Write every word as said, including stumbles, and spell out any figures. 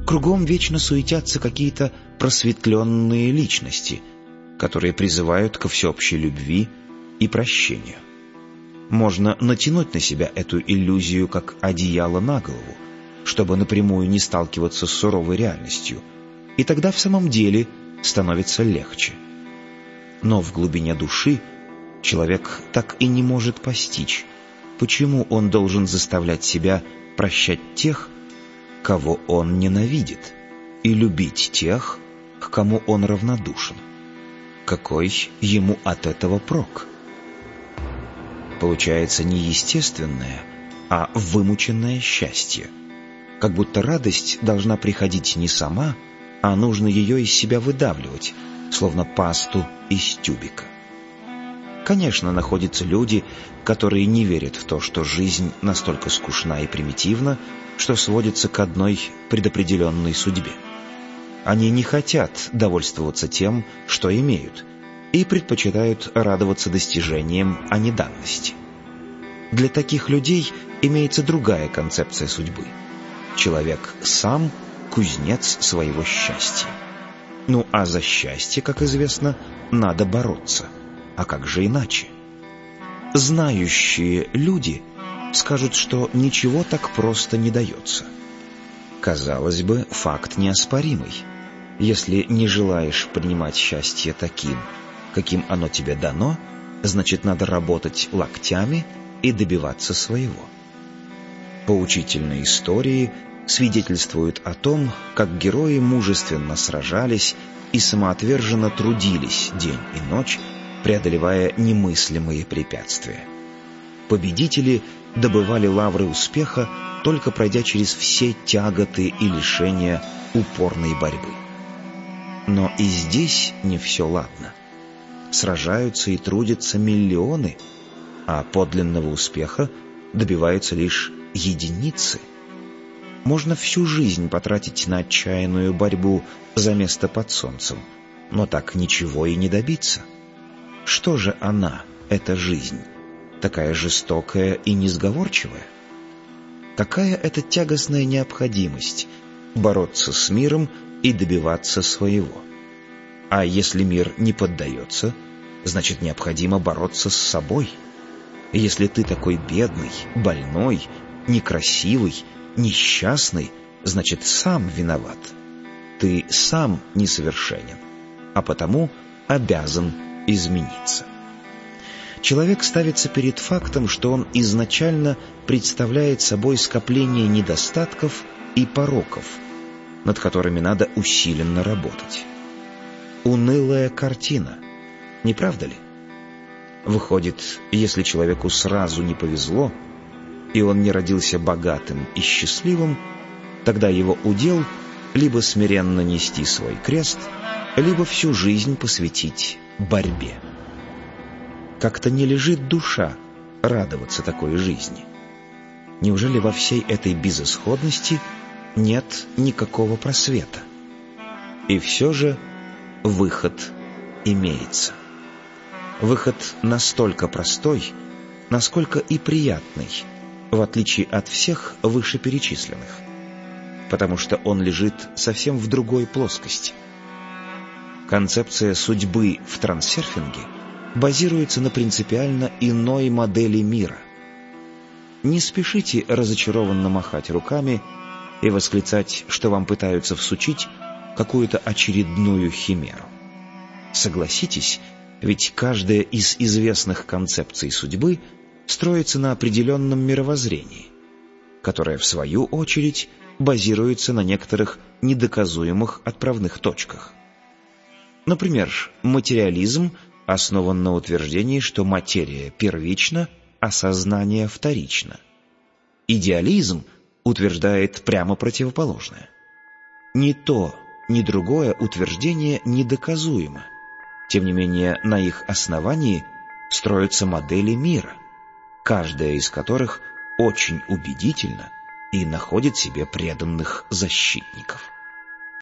Кругом вечно суетятся какие-то просветленные личности, которые призывают ко всеобщей любви и прощению. Можно натянуть на себя эту иллюзию как одеяло на голову, чтобы напрямую не сталкиваться с суровой реальностью, и тогда в самом деле становится легче. Но в глубине души человек так и не может постичь, почему он должен заставлять себя прощать тех, кого он ненавидит, и любить тех, к кому он равнодушен. Какой ему от этого прок? Получается не естественное, а вымученное счастье. Как будто радость должна приходить не сама, а нужно ее из себя выдавливать, словно пасту из тюбика. Конечно, находятся люди, которые не верят в то, что жизнь настолько скучна и примитивна, что сводится к одной предопределенной судьбе. Они не хотят довольствоваться тем, что имеют, и предпочитают радоваться достижениям, а не данности. Для таких людей имеется другая концепция судьбы. Человек сам кузнец своего счастья. Ну а за счастье, как известно, надо бороться. А как же иначе? Знающие люди скажут, что ничего так просто не дается. Казалось бы, факт неоспоримый. Если не желаешь принимать счастье таким, каким оно тебе дано, значит, надо работать локтями и добиваться своего. Поучительные истории свидетельствуют о том, как герои мужественно сражались и самоотверженно трудились день и ночь, преодолевая немыслимые препятствия. Победители добывали лавры успеха, только пройдя через все тяготы и лишения упорной борьбы. Но и здесь не все ладно. Сражаются и трудятся миллионы, а подлинного успеха добиваются лишь единицы. Можно всю жизнь потратить на отчаянную борьбу за место под солнцем, но так ничего и не добиться. Что же она, эта жизнь, такая жестокая и несговорчивая? Какая это тягостная необходимость бороться с миром и добиваться своего? А если мир не поддается, значит, необходимо бороться с собой. Если ты такой бедный, больной, некрасивый, несчастный, значит, сам виноват. Ты сам несовершенен, а потому обязан измениться. Человек ставится перед фактом, что он изначально представляет собой скопление недостатков и пороков, над которыми надо усиленно работать. Унылая картина, не правда ли? Выходит, если человеку сразу не повезло, и он не родился богатым и счастливым, тогда его удел либо смиренно нести свой крест, либо всю жизнь посвятить борьбе. Как-то не лежит душа радоваться такой жизни. Неужели во всей этой безысходности нет никакого просвета? И все же выход имеется. Выход настолько простой, насколько и приятный, в отличие от всех вышеперечисленных, потому что он лежит совсем в другой плоскости. Концепция судьбы в трансерфинге базируется на принципиально иной модели мира. Не спешите разочарованно махать руками и восклицать, что вам пытаются всучить какую-то очередную химеру. Согласитесь, ведь каждая из известных концепций судьбы строится на определенном мировоззрении, которое, в свою очередь, базируется на некоторых недоказуемых отправных точках. Например, материализм основан на утверждении, что материя первична, а сознание вторично. Идеализм утверждает прямо противоположное. Ни то, ни другое утверждение недоказуемо. Тем не менее, на их основании строятся модели мира, каждая из которых очень убедительна и находит себе преданных защитников.